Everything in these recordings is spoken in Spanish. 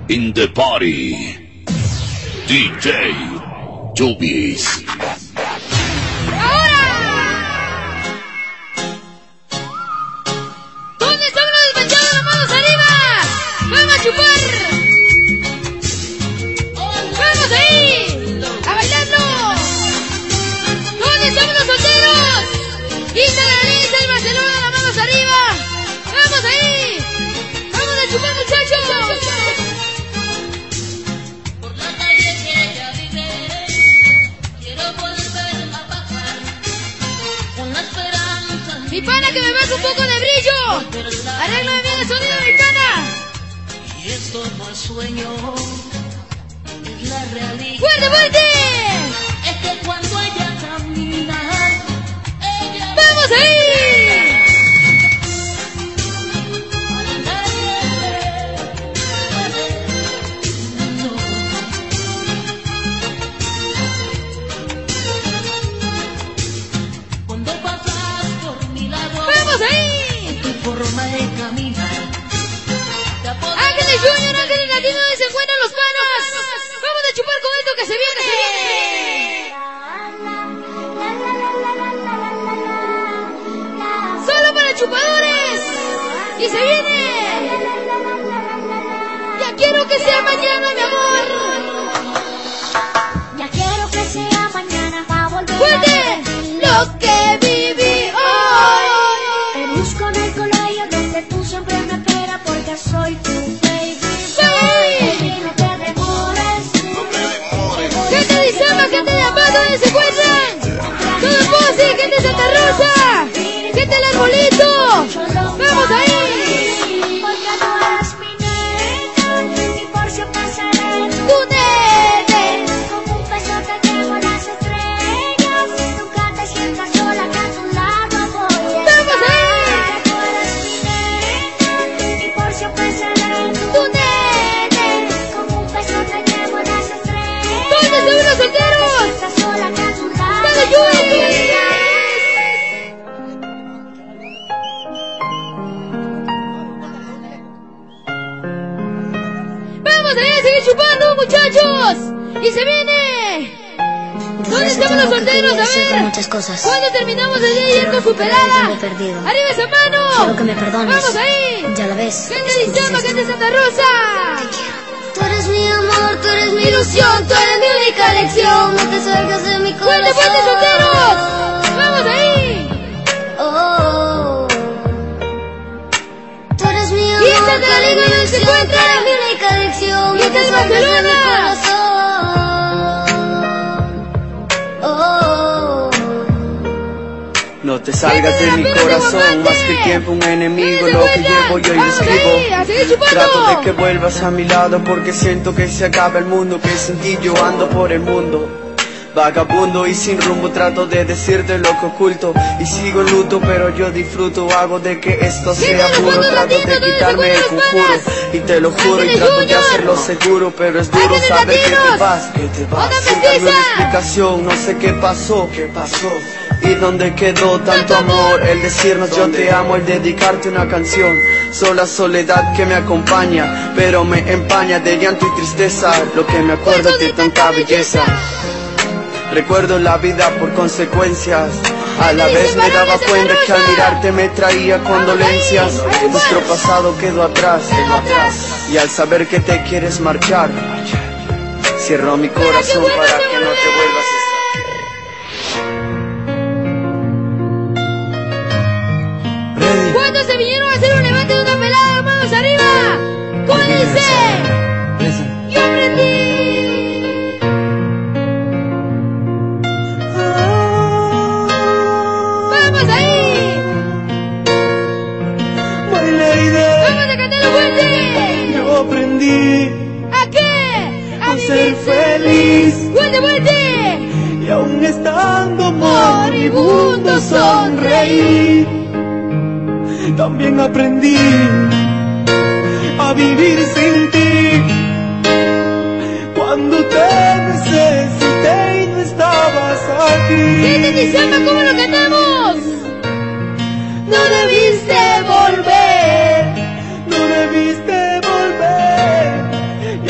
in the party. DJ Chubis. Mi pana, que me baje un poco de brillo. Arréglame bien el sonido, mi pana. Y esto no es sueño, es la realidad. ¡Fuerte, fuerte! Es que cuando ella camina, ella... ¡Vamos ahí! Forma de caminar. Ángeles Junior, Ángeles Latino, ¿dónde se encuentran los panas? Vamos a chupar con esto que se viene, Solo para chupadores. Y se viene. Ya quiero que sea mañana, mi amor. Ya quiero que sea mañana para volver. ¡Fuerte! Lo que viví hoy. Soy tu baby, ¡sí! no te demores. Gente de Izama, gente de Amado, ¿dónde se encuentran? Todo el Posi, gente de Santa Rosa, gente del Arbolito. ¡Vamos ahí! Porque tú eres mi nena, y por si pasaré ¡Tu nene! como un beso te llevo a las estrellas. Nunca te sientas sola, que a tu lado voy a estar. ¡Vamos ahí! Tú eres mi nena, y por si pasaré ¡Tu nene! como un beso te llevo a las estrellas. ¿Dónde están los solteros? Estás sola, que a tu lado ¡Dale, Yuri! ¡Vamos a seguir chupando, muchachos! ¡Y se viene! ¿Dónde estamos los solteros? A ver, muchas cosas. ¿cuándo terminamos el día de ayer con su pelada? Perdido. ¡Arriba esa mano! Quiero que me perdones. ¡Vamos ahí! Ya la ves. ¡Gente de Izama, gente de Santa Rosa! Tú eres mi amor, tú eres mi ilusión, tú eres mi única lección. No te salgas de mi corazón. ¡Fuerte, fuerte, solteros! ¡Vamos ahí! Oh, tú eres mi amor, ¡Y esta de la Liga tú no eres se mi ilusión, encuentra! tú eres mi única lección. ¡Y No esta te de salgas de mi Barcelona! corazón. Oh, no te salgas de mi corazón, más que el tiempo un enemigo, lo que llevo yo y ¡Vamos ahí! escribo. ¡A seguir chupando! Trato de que vuelvas a mi lado porque siento que se acaba el mundo, que sin ti yo ando por el mundo. Vagabundo y sin rumbo, trato de decirte lo que oculto y sigo en luto, pero yo disfruto, hago de que esto sea puro. Trato de quitarme el conjuro y te lo juro y trato de hacerlo seguro, pero es duro saber que te vas, sin darme una explicación, no sé qué pasó, y dónde quedó tanto amor, el decirnos yo te amo, el dedicarte una canción. Sola soledad que me acompaña, pero me empaña de llanto y tristeza, lo que me acuerdo de tanta belleza. Recuerdo la vida por consecuencias. A la vez me daba cuenta que al mirarte me traía condolencias. Nuestro pasado quedó atrás. Y al saber que te quieres marchar, cierro mi corazón para que no te vuelvas a estar. ¿Cuántos se vinieron a hacer un levante de una pelada? ¡Manos arriba! ¿Cómo dice? ¡Yo aprendí! ¡Vamos ahí! My lady, ¡Vamos a cantarlo fuerte! yo aprendí ¿A qué? a ser feliz. ¡Fuerte, fuerte! Y aún estando moribundo sonreír. También aprendí a vivir sin ti. Cuando te necesité y no estabas aquí. ¡Gente de Izama, cómo lo cantamos! No debiste volver, no debiste volver.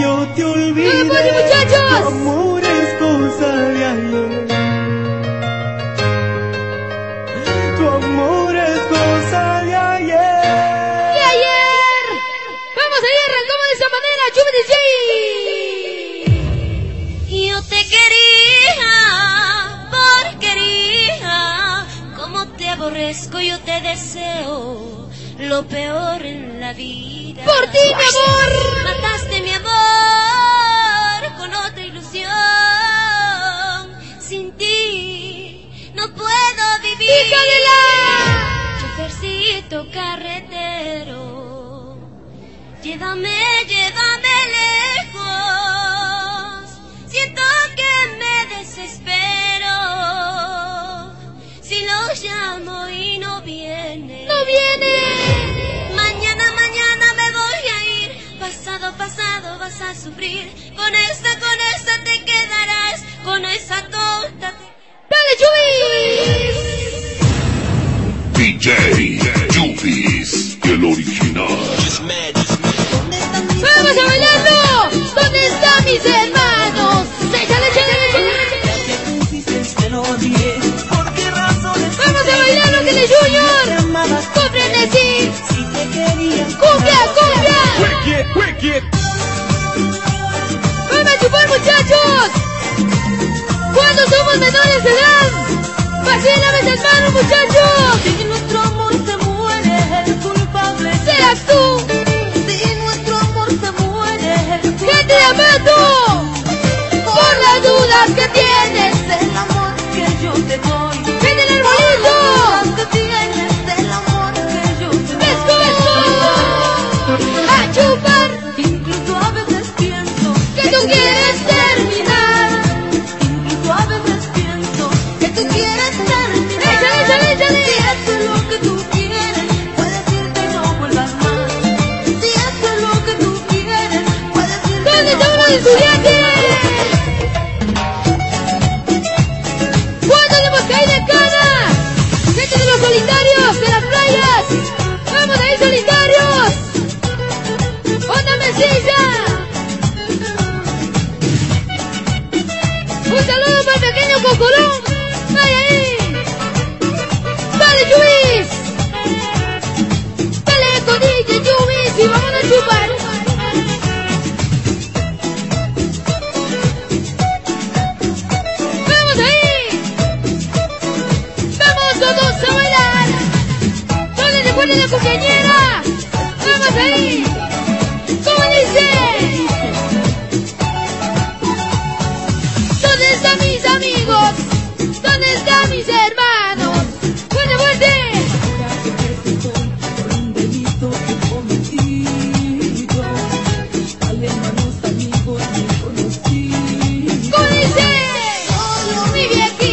yo te olvidé. ¡Vamos, muchachos! Tu amor es cosa de ayer. Tu amor es cosa de ayer. ¡Y ayer! ¡Vamos a ir! ¡Arrancamos de esa manera! ¡Chubi DJ! Yo te quería, porquería, como te aborrezco, yo te deseo lo peor en la vida. ¡Por ti, mi amor! Mataste mi amor con otra ilusión. Sin ti no puedo vivir. ¡Hija de la! Chofercito carretero, llévame, llévame lejos. Siento que me desespero si lo llamo y no viene. ¡No viene! Mañana, mañana me voy a ir. Pasado, pasado vas a sufrir. Con esta te quedarás. Con esa tonta te... ¡Dale, Chubis! DJ Chubis, el original. ¡Vamos a bailarlo! ¿Dónde están mis hermanos? ¡Échale, échale, échale! ¡Vamos a bailarlo, que le Junior! ¡Con frenesí! ¡Cumbia, cumbia! ¡Vamos a chupar, muchachos! Cuando somos menores de edad, vacílame las manos, muchachos. Si nuestro amor se muere, el culpable ¡Seas tú! Si nuestro amor se muere, el ¡Que te amato! Por las dudas que tienes. el amor que yo te doy. ¡Ven el arbolito! Que tienes el amor que yo te doy. ¡Vesco, vesco! ¡A chupar! Incluso a veces pienso ¡Que tú quieres terminar! Incluso a veces pienso que tú quieres terminar. ¡Échale, échale, échale! Si eso es lo que tú quieres, puedes irte y no vuelvas más. Si eso es lo que tú quieres, puedes irte ¿Dónde y no estamos los vuelvas estudiantes? ¿Cuándo le hemos caído en cana? ¡Gente de los solitarios, de las playas! ¡Vamos ahí, solitarios! ¡Onda Mesilla! ¡Un saludo para el pequeño Cocorón! ¡Ay, ahí! ¡Dale, Chubis! ¡Dale con DJ Chubis! ¡Y vamos a chupar! ¡Vamos ahí! ¡Vamos todos a bailar! ¡Dale, recuerden la cumpleañera! ¡Vamos ahí! ¿Cómo dice? ¿Dónde están mis amigos? ¿Dónde están mis hermanos? ¡Fuerte, fuerte! ¿Cómo dice? Mi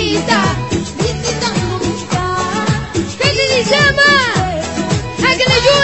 viejita, ¿qué te llama? ¿A que le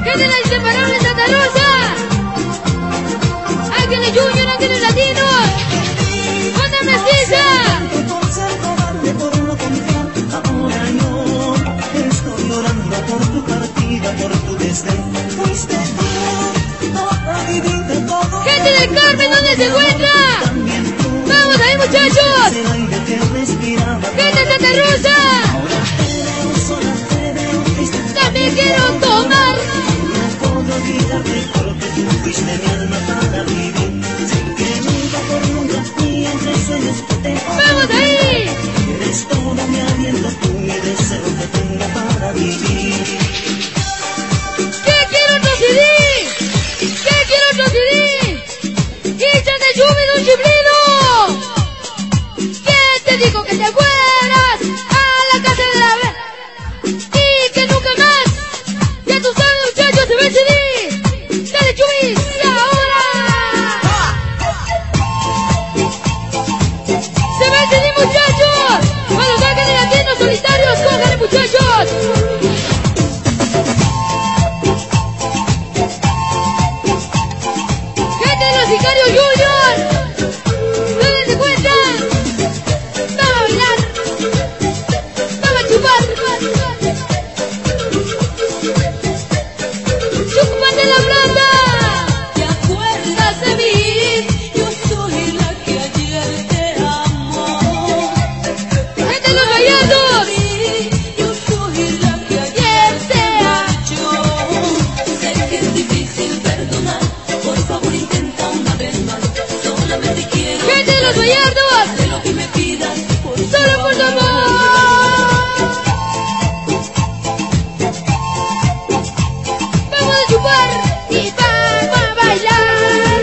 Gente de la Inseparable Santa Rosa. Ángeles Junior, Ángeles Latinos. Onda Mestiza. Gente del Carmen, ¿dónde se encuentra? Vamos ahí, muchachos. Gente de Santa Rosa. También quiero tomar. Vamos ahí. ¿Qué quiero otro CD? ¿Qué quiero otro CD? ¡Hinchas de Júbilo, un chiflido! ¿Quién te dijo que te fueras a la casa de la vez? Y que nunca más, ya tú sabes, muchachos, se ve el CD. Dale, Chubis, y ahora se ve el CD, muchachos. Cuando salgan de latinos solitarios, cójanle, muchachos. Sicario Junior, ¿dónde se encuentran? Vamos a bailar, vamos a chupar, chupan de la plata. ¿Te acuerdas de mí? Yo soy la que ayer te amó. Gente de los Gallardos. Yo soy la que ayer te echó. Sé que es difícil perdonar, por favor intenta una vez más. Solamente quiero Gente de los Gallardos. de lo que me pidas, Solo por tu amor. Vamos a chupar y vamos a bailar.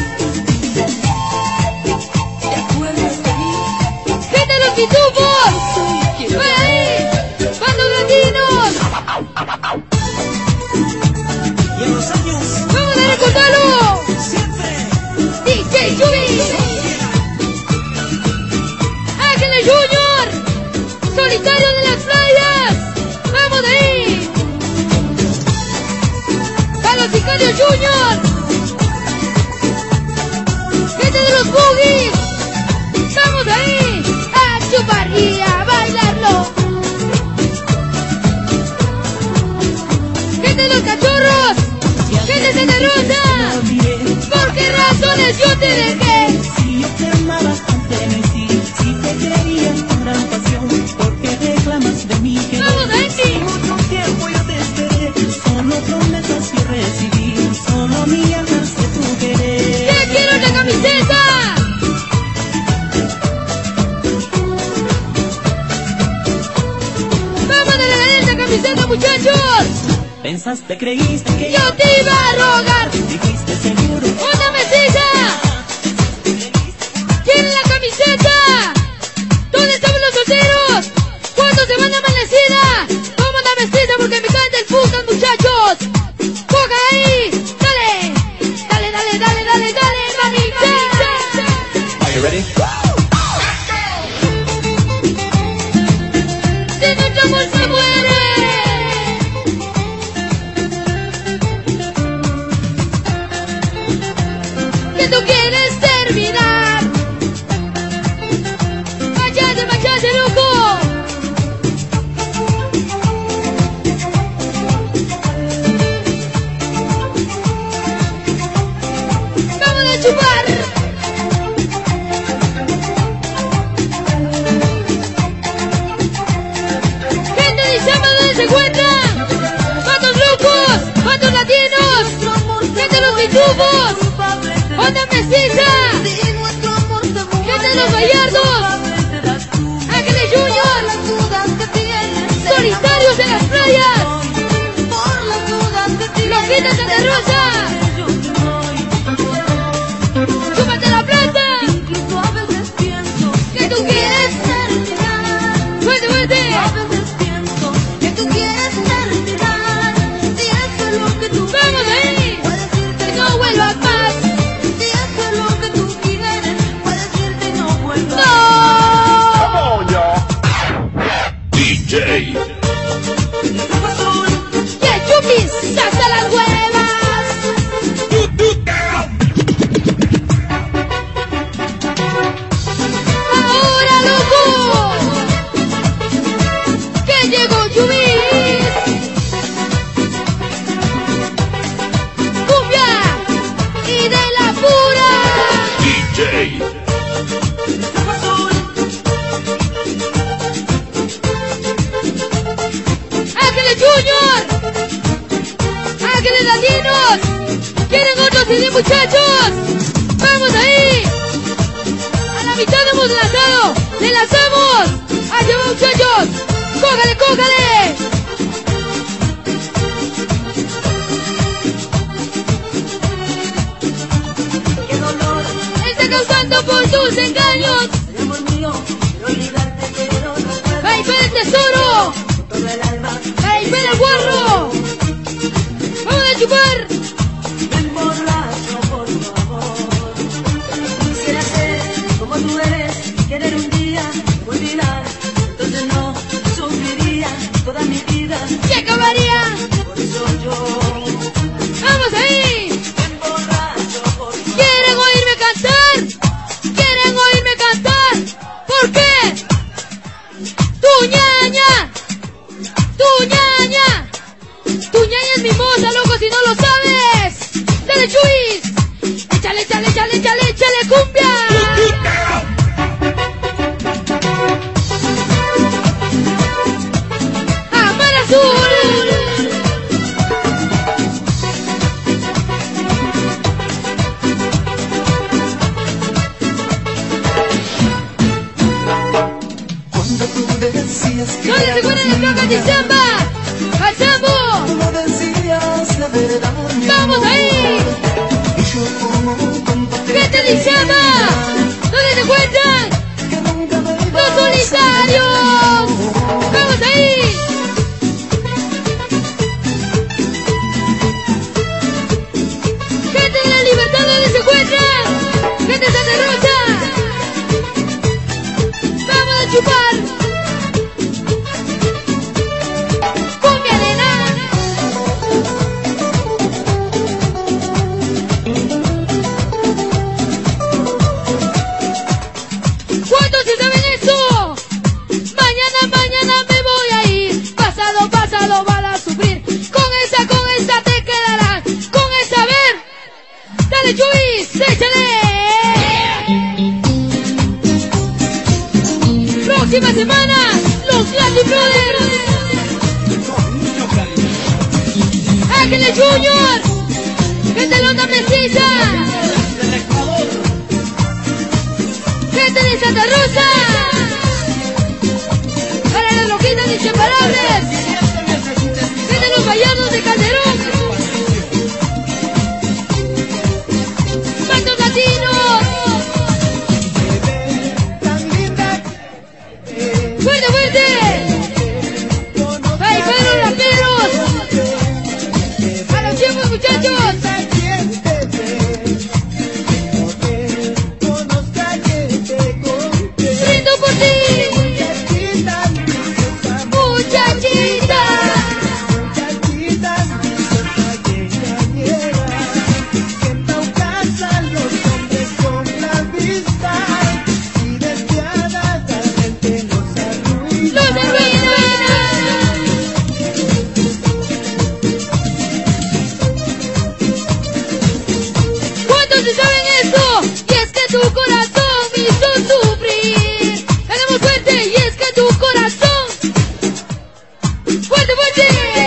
¿Te acuerdas de mí? Gente de los Pitufos. ¡Por ahí! ¡Bandos latinos! Y en los años ¡Vamos a recortarlo! siempre DJ Chubi. Ángeles Junior. Solitario de las playas. ¡Vamos de ahí! ¡A los Sicarios Junior! ¡Gente de los Boogies! ¡Vamos de ahí! ¡A chupar y a bailarlo! ¡Gente de los Cachorros! ¡Gente de Santa Rosa! ¿Por qué razones yo te dejé? si yo te amaba antes de sí, si te quería con gran pasión, porque reclamas de mí que ¡Vamos a Enki! mucho tiempo yo te esperé, solo promesas yo recibí, solo mi alma sé tu querer. ¡Ya quiero la camiseta! ¡Vamos a regalar esta camiseta, muchachos! Pensaste, creíste que ¡Yo te iba a rogar! dijiste seguro. ¡Una mesita! ¿Quieren la camiseta? ¿Dónde están los solteros? ¿Cuándo se van a amanecida? ¡Vamos a la mesita porque me canta el putas, muchachos! ¡Coja ahí! ¡Dale! ¡Dale, dale, dale, dale, dale, manita! Are you ready? ¡Si nuestro amor se muere! Que tú quieres terminar. Machate, machate, loco. Vamos a chupar. Gente de Chama, ¿dónde se encuentran? ¡Patos locos! ¡Patos latinos! ¡Gente de los pitufos! ¡Onda mestiza! ¡Gente de los Gallardos! ¡Ángeles Junior! ¡Solitarios en las playas! ¡Loquitas Santa Rosa! ¡Chúpate la plata! ¡Que tú quieres! ¡Fuerte, fuerte! ¡Vamos ahí! ¡Que no vuelvas más! ¡No! DJ. muchachos! ¡Vamos ahí! A la mitad hemos lanzado. ¡Le lanzamos! ¡Allá va, muchachos! ¡Cójale, cójale! Qué dolor, Está causando por tus engaños. amor mío, de olvidarte pero no puedo. ¡Ahí para el tesoro! Todo el alma ¡Ahí para el guarro! ¡Vamos a chupar! me emborracho por tu amor. Quisiera ser como tú eres, querer un día olvidar. Entonces no sufriría toda mi vida. ¡Se acabaría! Por eso yo ¡Vamos ahí! me emborracho por tu amor. ¿Quieren oírme cantar? ¿Quieren oírme cantar? ¿Por qué? ¡Tu ñaña! ¡Tu ñaña! ¡Tu ñaña es mimosa, loco, si no lo sabes! ¡Dale, Chuis! ¡Échale, échale, échale, échale, échale, cumbia! ¡Amar azul! Cuando tú decías que ¿Dónde se acuerdan de Placa de Samba? ¡Al Sambo! tú no decías la verdad, mi ¡Vamos amor. ahí! Y yo como un tonto te ¡Vete de Samba! ¿Dónde se encuentran? que nunca me ¡Los ibas a solitarios! ¡Vamos ahí! ¡Gente de la libertad, ¿dónde se encuentran? ¡Gente de Santa Rosa! ¡Vamos a chupar! ¡Cumbia, nena! ¿Cuántos se saben eso? Mañana, mañana me voy a ir. Pasado, pasado van a sufrir. Con esa te quedarás. Con esa, a ver. Dale, Chuis, échale. Próxima semana, los Latin Brothers. Ángeles Junior. Gente de la onda mestiza. Gente de Santa Rosa. Para las loquitas inseparables. Gente de los vallados de Calderón. ¡Cuántos latinos! ¡Fuerte, fuerte! ¡Ay, para los raperos! ¡A los tiempos, muchachos! ¡Brindo por ti! ¡Muchachita! ¡Los arruina! ¿Cuántos se saben eso? Y es que tu corazón me hizo sufrir. Hagamos fuerte, y es que tu corazón. ¡Fuerte, fuerte!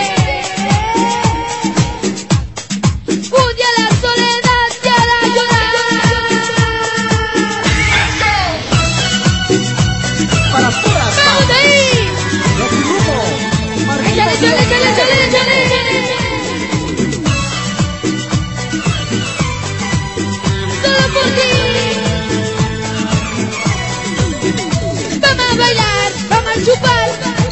Un día la soledad te hará llorar. Para todas, ¡Vamos ahí! los grupos, ¡Échale, échale, échale, échale, échale! ¡Solo por ti! Vamos a bailar, vamos a chupar.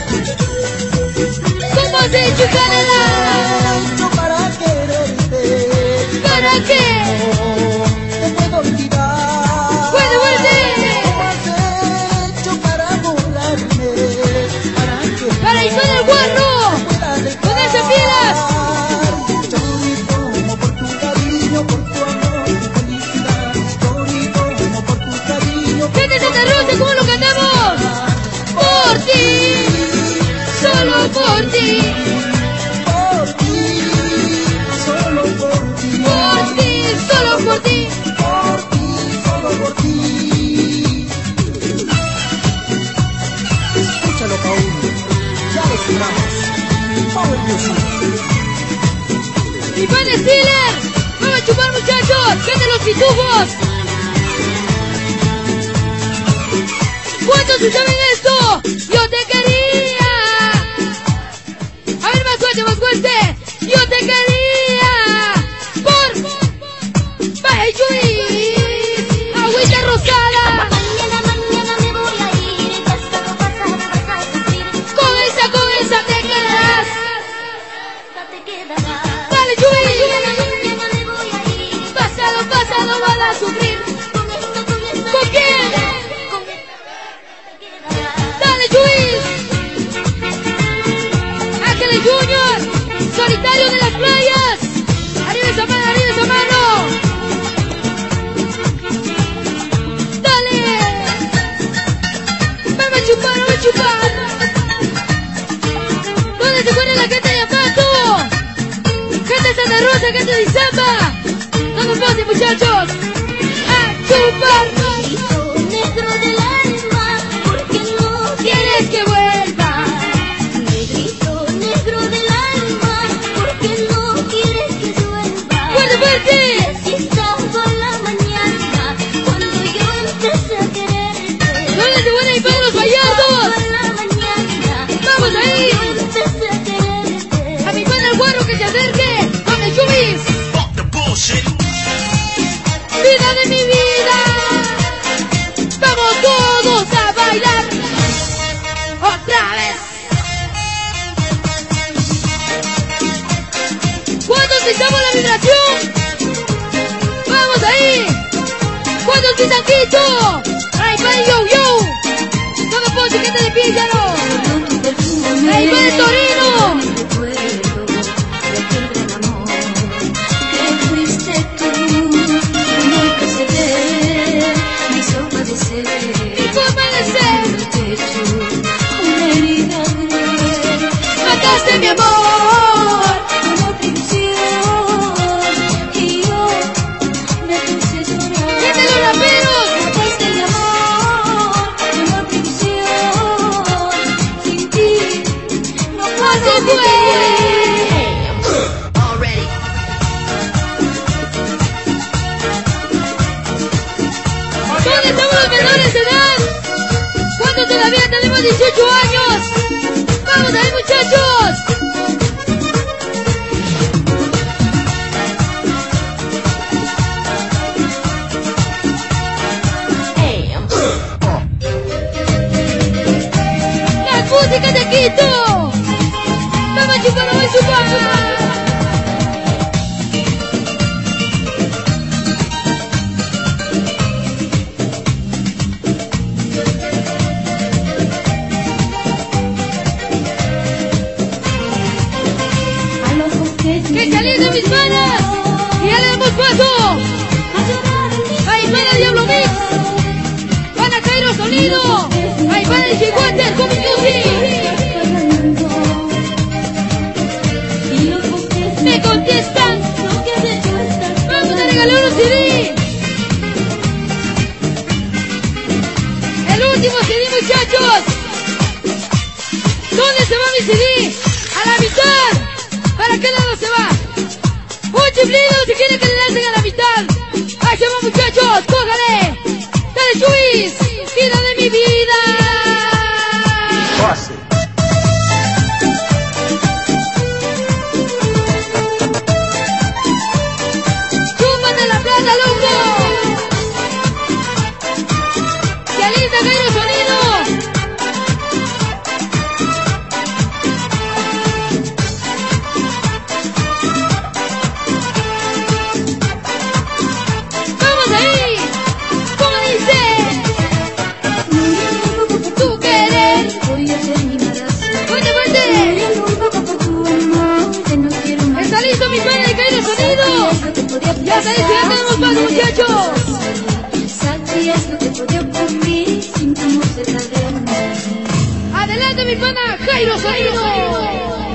Como se chupa de la... para quererte, ¿Para qué? te puedo olvidar. ¡Fuerte, fuerte! ¿Cómo has hecho para burlarme? Para que ¡Para ir con el guarro! pueda dejar. ¡Con esas pilas! Yo por tu cariño, por tu amor, tu felicidad. Yo por tu cariño, ¡Gente de Santa Rosa, cómo lo cantamos! ¡Por ti! ¡Solo por ti! por ti, solo por ti, ¡Por ti! ¡Solo por ti! por ti, solo por ti. Escúchalo, Paul, ya lo esperamos. Power Music. ¡Mi pan Steeler! ¡Vamos a chupar, muchachos! pitufos. ¿Cuántos saben esto? Yo te quería. A ver, más fuerte. Yo te quería. Vaya Luis, agüita rosada. Mañana me voy a ir, pasado vas a sufrir. Con esa te quedas. Te quedarás. Dale Luis. Mañana me voy a ir, Pasado vas a sufrir. ¿Con quién? te quedarás. Dale Luis. Ángeles Junior, solitario de las playas. Arriba esa mano, Dale. Vamos a chupar. ¿Dónde se pone la gente de Apato? Gente de Santa Rosa, gente de Izapa. No me pasen, muchachos. A chupar. Grito negro del alma, porque no ¿Quieres que vuelva? Negrito negro del alma, porque no quieres que vuelva. ¡Fuerte! Así estaba la mañana, cuando yo empecé a quererte. ¿Dónde se pone para los payasos? La mañana, ¡Vamos ahí! yo empecé a quererte. A mi pana el guarro que se acerque. ¡Con el chubis! ¡Vida de mi vida! ¡Vamos todos a bailar! ¡Otra vez! ¿Cuántos pisamos la vibración? ¡Vamos ahí! ¿Cuántos pisan Quito? ¡Ay, vale, yo! ¡No me puedo chiquete de píllaro! ¡Ay, vale, Torino! Recuerdo de aquel gran amor que fuiste tú, amor que se ve, me hizo padecer, ¡Y forma de ser! en el pecho, una herida cruel. ¡Mataste mi amor! Como prisión, y yo me puse a llorar. ¡Gente de los raperos! Mataste mi amor, como prisión, sin ti no puedo ¡Así fue! vivir. ¿Dónde estamos los menores de edad? ¿Cuántos todavía tenemos 18 años? ¡Vamos ahí, muchachos! ¡La música de Quito! ¡Vamos a chupar! A los bosques ¡Que calienten mis manos! ¡Y ya le damos paso! ¡Ahí para Diablo Mix! ¡Van a caer los sonidos! ¡Ahí para el G-Water! ¡Come Music! ¡Me contestan! ¡Vamos a regalar unos CD! ¡El último CD, muchachos! ¿Dónde se va mi CD? ¡A la mitad! ¿Para qué lado se va? ¡Un chiflido si quieren que le lancen a la mitad! ¡Ahí se va, muchachos! ¡Cójale! ¡Dale, Chuis! ¡Vida de mi vida! ¡Chúpate la plata, loco! ¡Qué linda que hay los sonidos! ¡Vamos ahí! ¿Cómo dice? ¡Tu querer! ¡Fuerte, fuerte! ¿Está listo, mi padre, de caer el sonido? ¡Ya está listo, ya tenemos paso, muchachos! Sabías lo que podía ocurrir sin tu amor cerca de mí. ¡Adelante, mi pana! ¡Jairo Sonido!